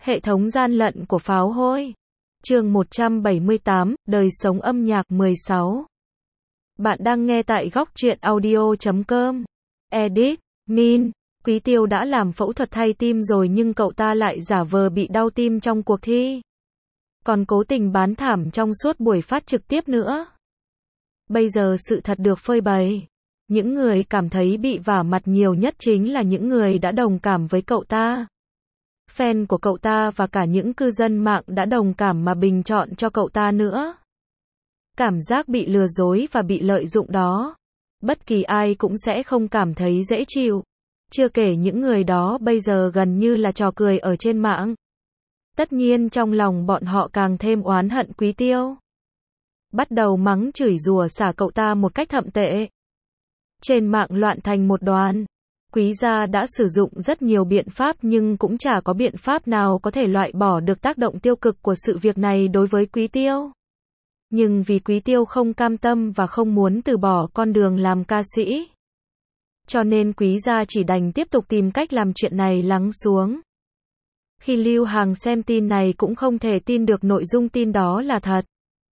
Hệ thống gian lận của pháo hôi. Chương 178, đời sống âm nhạc 16. Bạn đang nghe tại góc truyện audio.com. Edit, Min. Quý Tiêu đã làm phẫu thuật thay tim rồi nhưng cậu ta lại giả vờ bị đau tim trong cuộc thi. Còn cố tình bán thảm trong suốt buổi phát trực tiếp nữa. Bây giờ sự thật được phơi bày. Những người cảm thấy bị vả mặt nhiều nhất chính là những người đã đồng cảm với cậu ta. Fan của cậu ta và cả những cư dân mạng đã đồng cảm mà bình chọn cho cậu ta nữa. Cảm giác bị lừa dối và bị lợi dụng đó, bất kỳ ai cũng sẽ không cảm thấy dễ chịu. Chưa kể những người đó bây giờ gần như là trò cười ở trên mạng. Tất nhiên trong lòng bọn họ càng thêm oán hận Quý Tiêu. Bắt đầu mắng chửi rủa xả cậu ta một cách thậm tệ. Trên mạng loạn thành một đoàn. Quý gia đã sử dụng rất nhiều biện pháp nhưng cũng chả có biện pháp nào có thể loại bỏ được tác động tiêu cực của sự việc này đối với Quý Tiêu. Nhưng vì Quý Tiêu không cam tâm và không muốn từ bỏ con đường làm ca sĩ, cho nên Quý gia chỉ đành tiếp tục tìm cách làm chuyện này lắng xuống. Khi Lưu Hằng xem tin này cũng không thể tin được nội dung tin đó là thật.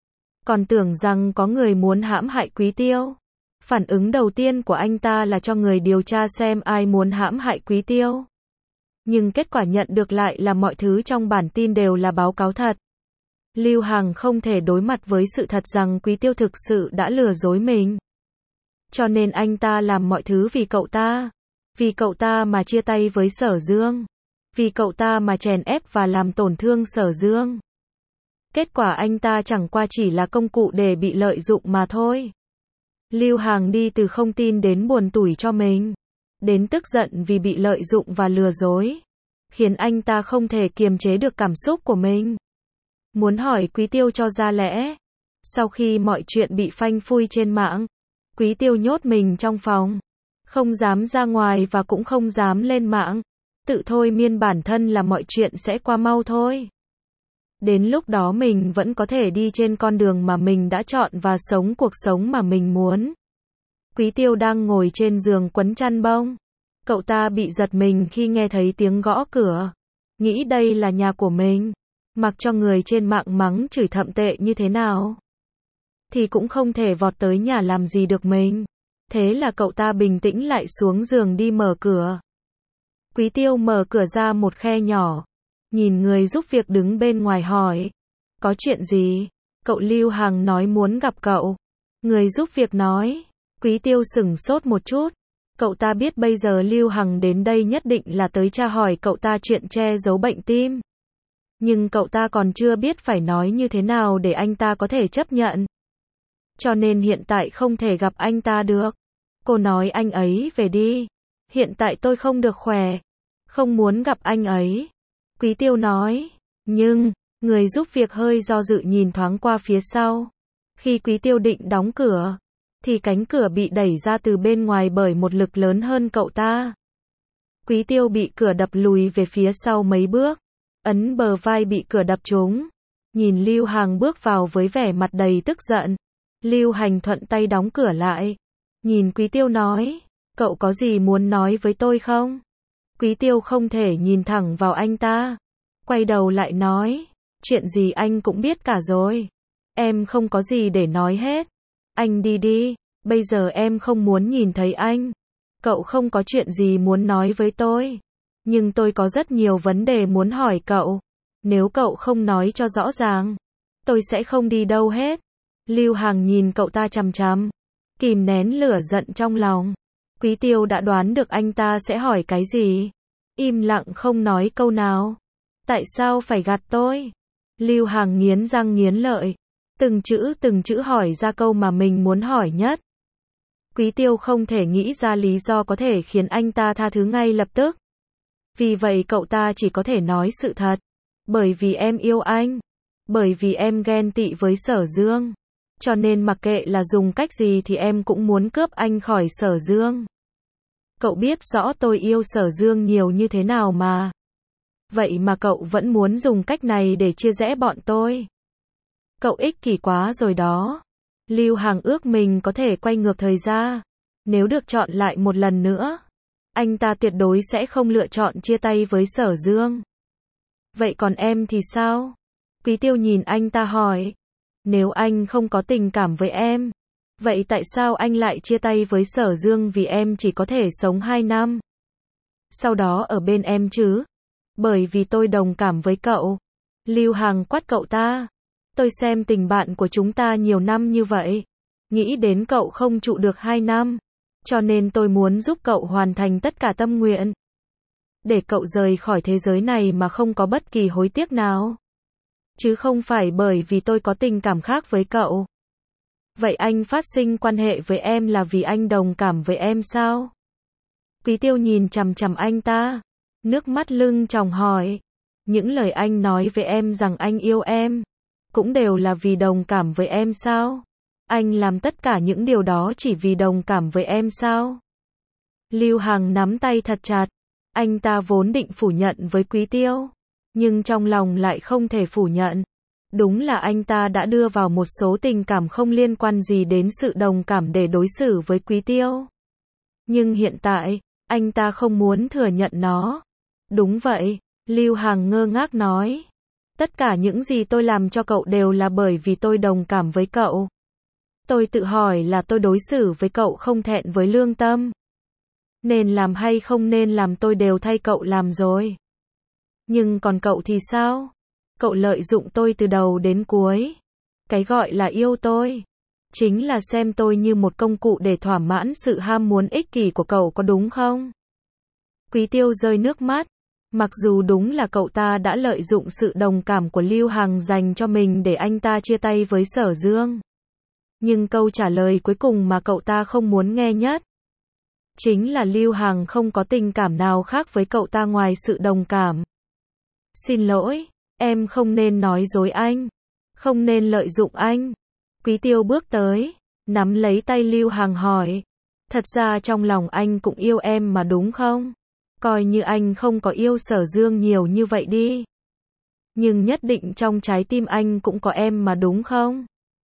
Còn tưởng rằng có người muốn hãm hại Quý Tiêu. Phản ứng đầu tiên của anh ta là cho người điều tra xem ai muốn hãm hại Quý Tiêu. Nhưng kết quả nhận được lại là mọi thứ trong bản tin đều là báo cáo thật. Lưu Hằng không thể đối mặt với sự thật rằng Quý Tiêu thực sự đã lừa dối mình. Cho nên anh ta làm mọi thứ vì cậu ta. Vì cậu ta mà chia tay với Sở Dương. Vì cậu ta mà chèn ép và làm tổn thương Sở Dương. Kết quả anh ta chẳng qua chỉ là công cụ để bị lợi dụng mà thôi. Lưu Hằng đi từ không tin đến buồn tủi cho mình, đến tức giận vì bị lợi dụng và lừa dối, khiến anh ta không thể kiềm chế được cảm xúc của mình. Muốn hỏi Quý Tiêu cho ra lẽ. Sau khi mọi chuyện bị phanh phui trên mạng, Quý Tiêu nhốt mình trong phòng, không dám ra ngoài và cũng không dám lên mạng, tự thôi miên bản thân là mọi chuyện sẽ qua mau thôi. Đến lúc đó mình vẫn có thể đi trên con đường mà mình đã chọn và sống cuộc sống mà mình muốn. Quý Tiêu đang ngồi trên giường quấn chăn bông. Cậu ta bị giật mình khi nghe thấy tiếng gõ cửa. Nghĩ đây là nhà của mình. Mặc cho người trên mạng mắng chửi thậm tệ như thế nào, thì cũng không thể vọt tới nhà làm gì được mình. Thế là cậu ta bình tĩnh lại xuống giường đi mở cửa. Quý Tiêu mở cửa ra một khe nhỏ. Nhìn người giúp việc đứng bên ngoài hỏi. Có chuyện gì? Cậu Lưu Hằng nói muốn gặp cậu. Người giúp việc nói. Quý Tiêu sửng sốt một chút. Cậu ta biết bây giờ Lưu Hằng đến đây nhất định là tới tra hỏi cậu ta chuyện che giấu bệnh tim. Nhưng cậu ta còn chưa biết phải nói như thế nào để anh ta có thể chấp nhận. Cho nên hiện tại không thể gặp anh ta được. Cô nói anh ấy về đi. Hiện tại tôi không được khỏe. Không muốn gặp anh ấy. Quý Tiêu nói. Nhưng, người giúp việc hơi do dự nhìn thoáng qua phía sau. Khi Quý Tiêu định đóng cửa, thì cánh cửa bị đẩy ra từ bên ngoài bởi một lực lớn hơn cậu ta. Quý Tiêu bị cửa đập lùi về phía sau mấy bước. Ấn bờ vai bị cửa đập trúng. Nhìn Lưu Hằng bước vào với vẻ mặt đầy tức giận. Lưu Hành thuận tay đóng cửa lại. Nhìn Quý Tiêu nói. Cậu có gì muốn nói với tôi không? Quý Tiêu không thể nhìn thẳng vào anh ta. Quay đầu lại nói. Chuyện gì anh cũng biết cả rồi. Em không có gì để nói hết. Anh đi đi. Bây giờ em không muốn nhìn thấy anh. Cậu không có chuyện gì muốn nói với tôi. Nhưng tôi có rất nhiều vấn đề muốn hỏi cậu. Nếu cậu không nói cho rõ ràng, tôi sẽ không đi đâu hết. Lưu Hằng nhìn cậu ta chằm chằm, kìm nén lửa giận trong lòng. Quý Tiêu đã đoán được anh ta sẽ hỏi cái gì. Im lặng không nói câu nào. Tại sao phải gạt tôi? Lưu Hằng nghiến răng nghiến lợi. Từng chữ hỏi ra câu mà mình muốn hỏi nhất. Quý Tiêu không thể nghĩ ra lý do có thể khiến anh ta tha thứ ngay lập tức. Vì vậy cậu ta chỉ có thể nói sự thật. Bởi vì em yêu anh. Bởi vì em ghen tị với Sở Dương. Cho nên mặc kệ là dùng cách gì thì em cũng muốn cướp anh khỏi Sở Dương. Cậu biết rõ tôi yêu Sở Dương nhiều như thế nào mà. Vậy mà cậu vẫn muốn dùng cách này để chia rẽ bọn tôi. Cậu ích kỷ quá rồi đó. Lưu Hằng ước mình có thể quay ngược thời gian. Nếu được chọn lại một lần nữa, anh ta tuyệt đối sẽ không lựa chọn chia tay với Sở Dương. Vậy còn em thì sao? Quý Tiêu nhìn anh ta hỏi. Nếu anh không có tình cảm với em, vậy tại sao anh lại chia tay với Sở Dương vì em chỉ có thể sống 2 năm? Sau đó ở bên em chứ? Bởi vì tôi đồng cảm với cậu. Lưu Hằng quát cậu ta. Tôi xem tình bạn của chúng ta nhiều năm như vậy. Nghĩ đến cậu không trụ được 2 năm. Cho nên tôi muốn giúp cậu hoàn thành tất cả tâm nguyện. Để cậu rời khỏi thế giới này mà không có bất kỳ hối tiếc nào. Chứ không phải bởi vì tôi có tình cảm khác với cậu. Vậy anh phát sinh quan hệ với em là vì anh đồng cảm với em sao? Quý Tiêu nhìn chằm chằm anh ta. Nước mắt lưng tròng hỏi. Những lời anh nói với em rằng anh yêu em, cũng đều là vì đồng cảm với em sao? Anh làm tất cả những điều đó chỉ vì đồng cảm với em sao? Lưu Hằng nắm tay thật chặt. Anh ta vốn định phủ nhận với Quý Tiêu, nhưng trong lòng lại không thể phủ nhận. Đúng là anh ta đã đưa vào một số tình cảm không liên quan gì đến sự đồng cảm để đối xử với Quý Tiêu. Nhưng hiện tại, anh ta không muốn thừa nhận nó. Đúng vậy, Lưu Hằng ngơ ngác nói. Tất cả những gì tôi làm cho cậu đều là bởi vì tôi đồng cảm với cậu. Tôi tự hỏi là tôi đối xử với cậu không thẹn với lương tâm. Nên làm hay không nên làm tôi đều thay cậu làm rồi. Nhưng còn cậu thì sao? Cậu lợi dụng tôi từ đầu đến cuối. Cái gọi là yêu tôi, chính là xem tôi như một công cụ để thỏa mãn sự ham muốn ích kỷ của cậu có đúng không? Quý Tiêu rơi nước mắt. Mặc dù đúng là cậu ta đã lợi dụng sự đồng cảm của Lưu Hằng dành cho mình để anh ta chia tay với Sở Dương. Nhưng câu trả lời cuối cùng mà cậu ta không muốn nghe nhất chính là Lưu Hằng không có tình cảm nào khác với cậu ta ngoài sự đồng cảm. Xin lỗi, em không nên nói dối anh, không nên lợi dụng anh. Quý Tiêu bước tới, nắm lấy tay Lưu Hằng hỏi. Thật ra trong lòng anh cũng yêu em mà đúng không? Coi như anh không có yêu Sở Dương nhiều như vậy đi. Nhưng nhất định trong trái tim anh cũng có em mà đúng không?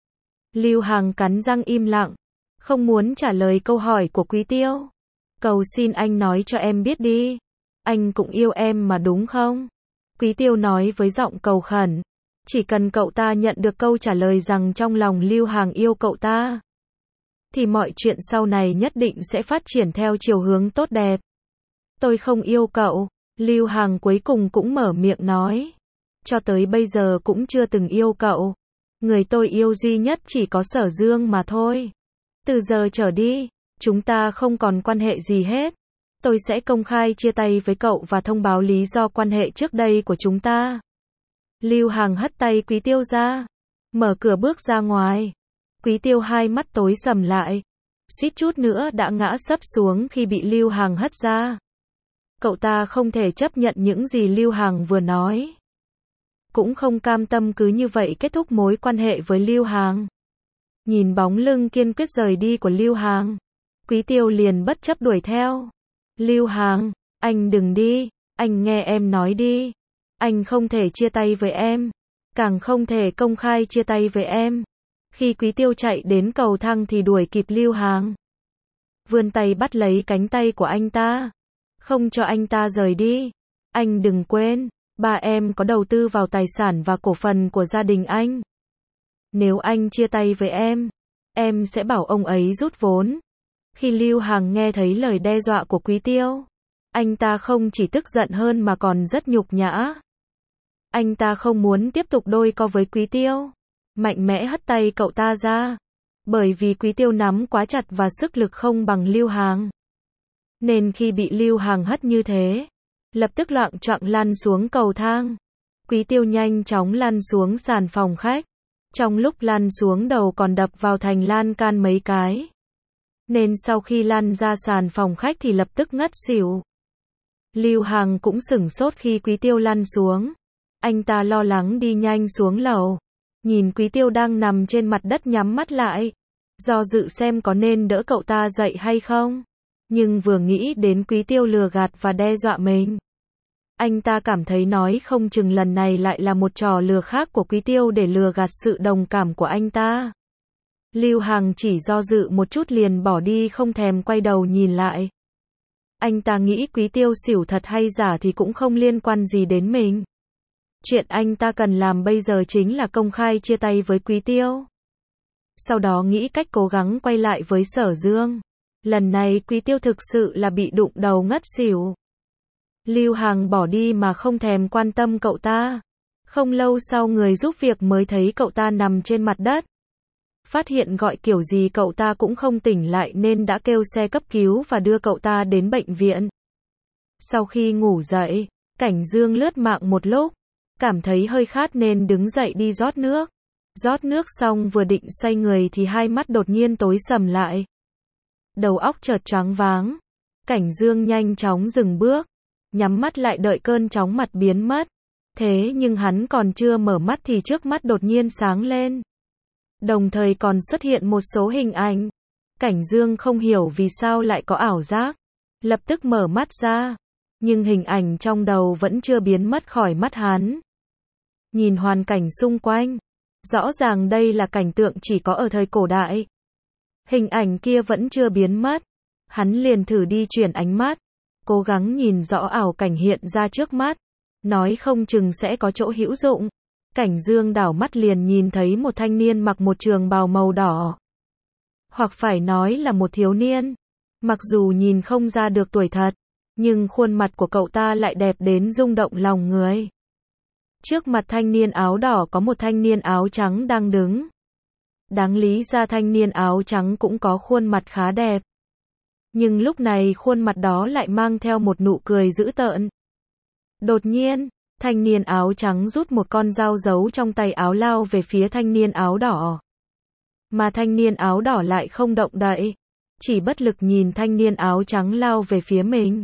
Lưu Hằng cắn răng im lặng, không muốn trả lời câu hỏi của Quý Tiêu. Cầu xin anh nói cho em biết đi. Anh cũng yêu em mà đúng không? Quý Tiêu nói với giọng cầu khẩn. Chỉ cần cậu ta nhận được câu trả lời rằng trong lòng Lưu Hằng yêu cậu ta, thì mọi chuyện sau này nhất định sẽ phát triển theo chiều hướng tốt đẹp. Tôi không yêu cậu. Lưu Hằng cuối cùng cũng mở miệng nói. Cho tới bây giờ cũng chưa từng yêu cậu. Người tôi yêu duy nhất chỉ có Sở Dương mà thôi. Từ giờ trở đi, chúng ta không còn quan hệ gì hết. Tôi sẽ công khai chia tay với cậu và thông báo lý do quan hệ trước đây của chúng ta. Lưu Hằng hất tay Quý Tiêu ra, mở cửa bước ra ngoài. Quý Tiêu hai mắt tối sầm lại, suýt chút nữa đã ngã sấp xuống khi bị Lưu Hằng hất ra. Cậu ta không thể chấp nhận những gì Lưu Hằng vừa nói. Cũng không cam tâm cứ như vậy kết thúc mối quan hệ với Lưu Hằng. Nhìn bóng lưng kiên quyết rời đi của Lưu Hằng, Quý Tiêu liền bất chấp đuổi theo. Lưu Hằng, anh đừng đi, anh nghe em nói đi. Anh không thể chia tay với em, càng không thể công khai chia tay với em. Khi Quý Tiêu chạy đến cầu thang thì đuổi kịp Lưu Hằng. Vươn tay bắt lấy cánh tay của anh ta. Không cho anh ta rời đi. Anh đừng quên, ba em có đầu tư vào tài sản và cổ phần của gia đình anh. Nếu anh chia tay với em sẽ bảo ông ấy rút vốn. Khi Lưu Hằng nghe thấy lời đe dọa của Quý Tiêu, anh ta không chỉ tức giận hơn mà còn rất nhục nhã. Anh ta không muốn tiếp tục đôi co với Quý Tiêu, mạnh mẽ hất tay cậu ta ra. Bởi vì Quý Tiêu nắm quá chặt và sức lực không bằng Lưu Hằng. Nên khi bị Lưu Hằng hất như thế, lập tức loạng choạng lăn xuống cầu thang. Quý Tiêu nhanh chóng lăn xuống sàn phòng khách. Trong lúc lăn xuống đầu còn đập vào thành lan can mấy cái. Nên sau khi lăn ra sàn phòng khách thì lập tức ngất xỉu. Lưu Hằng cũng sửng sốt khi Quý Tiêu lăn xuống. Anh ta lo lắng đi nhanh xuống lầu. Nhìn Quý Tiêu đang nằm trên mặt đất nhắm mắt lại. Do dự xem có nên đỡ cậu ta dậy hay không. Nhưng vừa nghĩ đến Quý Tiêu lừa gạt và đe dọa mình, anh ta cảm thấy nói không chừng lần này lại là một trò lừa khác của Quý Tiêu để lừa gạt sự đồng cảm của anh ta. Lưu Hằng chỉ do dự một chút liền bỏ đi không thèm quay đầu nhìn lại. Anh ta nghĩ Quý Tiêu xỉu thật hay giả thì cũng không liên quan gì đến mình. Chuyện anh ta cần làm bây giờ chính là công khai chia tay với Quý Tiêu. Sau đó nghĩ cách cố gắng quay lại với Sở Dương. Lần này Quý Tiêu thực sự là bị đụng đầu ngất xỉu. Lưu Hằng bỏ đi mà không thèm quan tâm cậu ta. Không lâu sau người giúp việc mới thấy cậu ta nằm trên mặt đất. Phát hiện gọi kiểu gì cậu ta cũng không tỉnh lại nên đã kêu xe cấp cứu và đưa cậu ta đến bệnh viện. Sau khi ngủ dậy, Cảnh Dương lướt mạng một lúc, cảm thấy hơi khát nên đứng dậy đi rót nước. Rót nước xong vừa định xoay người thì hai mắt đột nhiên tối sầm lại. Đầu óc chợt choáng váng. Cảnh Dương nhanh chóng dừng bước, nhắm mắt lại đợi cơn chóng mặt biến mất. Thế nhưng hắn còn chưa mở mắt thì trước mắt đột nhiên sáng lên. Đồng thời còn xuất hiện một số hình ảnh. Cảnh Dương không hiểu vì sao lại có ảo giác. Lập tức mở mắt ra. Nhưng hình ảnh trong đầu vẫn chưa biến mất khỏi mắt hắn. Nhìn hoàn cảnh xung quanh. Rõ ràng đây là cảnh tượng chỉ có ở thời cổ đại. Hình ảnh kia vẫn chưa biến mất. Hắn liền thử đi chuyển ánh mắt. Cố gắng nhìn rõ ảo cảnh hiện ra trước mắt. Nói không chừng sẽ có chỗ hữu dụng. Cảnh Dương đảo mắt liền nhìn thấy một thanh niên mặc một trường bào màu đỏ. Hoặc phải nói là một thiếu niên. Mặc dù nhìn không ra được tuổi thật, nhưng khuôn mặt của cậu ta lại đẹp đến rung động lòng người. Trước mặt thanh niên áo đỏ có một thanh niên áo trắng đang đứng. Đáng lý ra thanh niên áo trắng cũng có khuôn mặt khá đẹp. Nhưng lúc này khuôn mặt đó lại mang theo một nụ cười dữ tợn. Đột nhiên, thanh niên áo trắng rút một con dao giấu trong tay áo lao về phía thanh niên áo đỏ. Mà thanh niên áo đỏ lại không động đậy, chỉ bất lực nhìn thanh niên áo trắng lao về phía mình.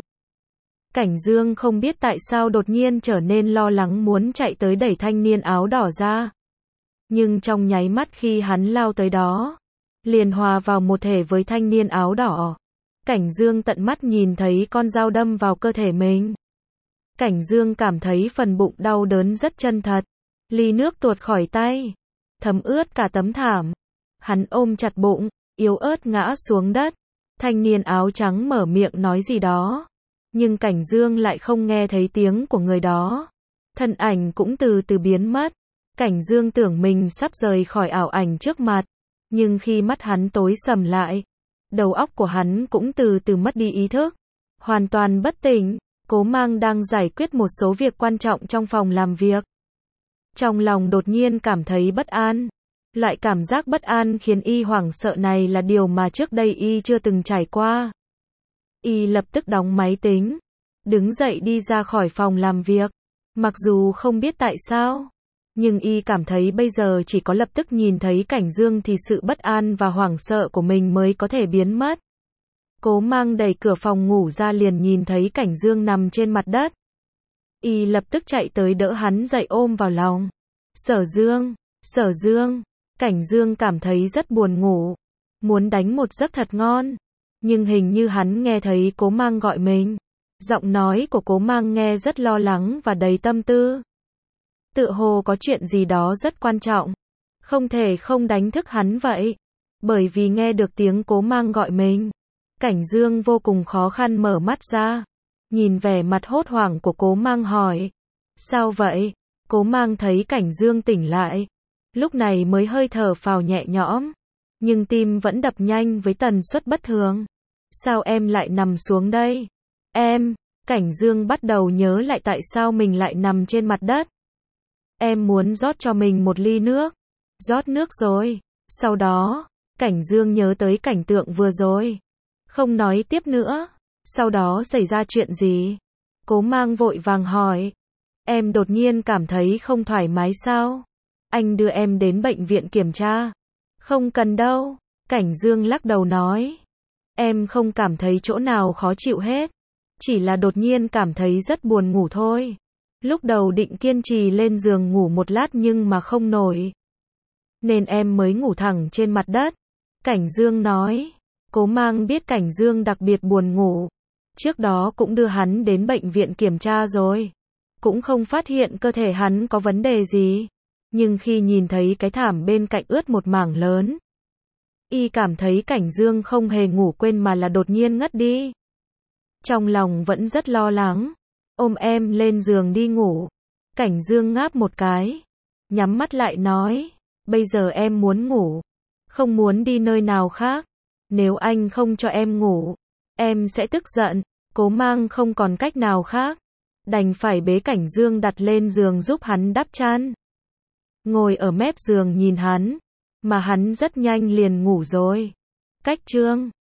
Cảnh Dương không biết tại sao đột nhiên trở nên lo lắng muốn chạy tới đẩy thanh niên áo đỏ ra. Nhưng trong nháy mắt khi hắn lao tới đó, liền hòa vào một thể với thanh niên áo đỏ. Cảnh Dương tận mắt nhìn thấy con dao đâm vào cơ thể mình. Cảnh Dương cảm thấy phần bụng đau đớn rất chân thật. Ly nước tuột khỏi tay, thấm ướt cả tấm thảm. Hắn ôm chặt bụng, yếu ớt ngã xuống đất. Thanh niên áo trắng mở miệng nói gì đó. Nhưng Cảnh Dương lại không nghe thấy tiếng của người đó. Thân ảnh cũng từ từ biến mất. Cảnh Dương tưởng mình sắp rời khỏi ảo ảnh trước mặt. Nhưng khi mắt hắn tối sầm lại, đầu óc của hắn cũng từ từ mất đi ý thức. Hoàn toàn bất tỉnh. Cố Mang đang giải quyết một số việc quan trọng trong phòng làm việc. Trong lòng đột nhiên cảm thấy bất an. Loại cảm giác bất an khiến y hoảng sợ này là điều mà trước đây y chưa từng trải qua. Y lập tức đóng máy tính, đứng dậy đi ra khỏi phòng làm việc. Mặc dù không biết tại sao, nhưng y cảm thấy bây giờ chỉ có lập tức nhìn thấy Cảnh Dương thì sự bất an và hoảng sợ của mình mới có thể biến mất. Cố Mang đẩy cửa phòng ngủ ra liền nhìn thấy Cảnh Dương nằm trên mặt đất. Y lập tức chạy tới đỡ hắn dậy ôm vào lòng. Sở Dương, Cảnh Dương cảm thấy rất buồn ngủ, muốn đánh một giấc thật ngon. Nhưng hình như hắn nghe thấy Cố Mang gọi mình. Giọng nói của Cố Mang nghe rất lo lắng và đầy tâm tư. Tựa hồ có chuyện gì đó rất quan trọng. Không thể không đánh thức hắn vậy. Bởi vì nghe được tiếng Cố Mang gọi mình. Cảnh Dương vô cùng khó khăn mở mắt ra. Nhìn vẻ mặt hốt hoảng của Cố Mang hỏi. Sao vậy? Cố Mang thấy Cảnh Dương tỉnh lại. Lúc này mới hơi thở phào nhẹ nhõm. Nhưng tim vẫn đập nhanh với tần suất bất thường. Sao em lại nằm xuống đây? Cảnh Dương bắt đầu nhớ lại tại sao mình lại nằm trên mặt đất. Em muốn rót cho mình một ly nước. Rót nước rồi. Sau đó, Cảnh Dương nhớ tới cảnh tượng vừa rồi. Không nói tiếp nữa. Sau đó xảy ra chuyện gì? Cố Mang vội vàng hỏi. Em đột nhiên cảm thấy không thoải mái sao? Anh đưa em đến bệnh viện kiểm tra. Không cần đâu. Cảnh Dương lắc đầu nói. Em không cảm thấy chỗ nào khó chịu hết. Chỉ là đột nhiên cảm thấy rất buồn ngủ thôi. Lúc đầu định kiên trì lên giường ngủ một lát nhưng mà không nổi. Nên em mới ngủ thẳng trên mặt đất. Cảnh Dương nói. Cố Mang biết Cảnh Dương đặc biệt buồn ngủ. Trước đó cũng đưa hắn đến bệnh viện kiểm tra rồi. Cũng không phát hiện cơ thể hắn có vấn đề gì. Nhưng khi nhìn thấy cái thảm bên cạnh ướt một mảng lớn, y cảm thấy Cảnh Dương không hề ngủ quên mà là đột nhiên ngất đi. Trong lòng vẫn rất lo lắng. Ôm em lên giường đi ngủ. Cảnh Dương ngáp một cái, nhắm mắt lại nói, bây giờ em muốn ngủ, không muốn đi nơi nào khác. Nếu anh không cho em ngủ, em sẽ tức giận. Cố Mang không còn cách nào khác, đành phải bế Cảnh Dương đặt lên giường giúp hắn đắp chăn. Ngồi ở mép giường nhìn hắn, mà hắn rất nhanh liền ngủ rồi. Cách chương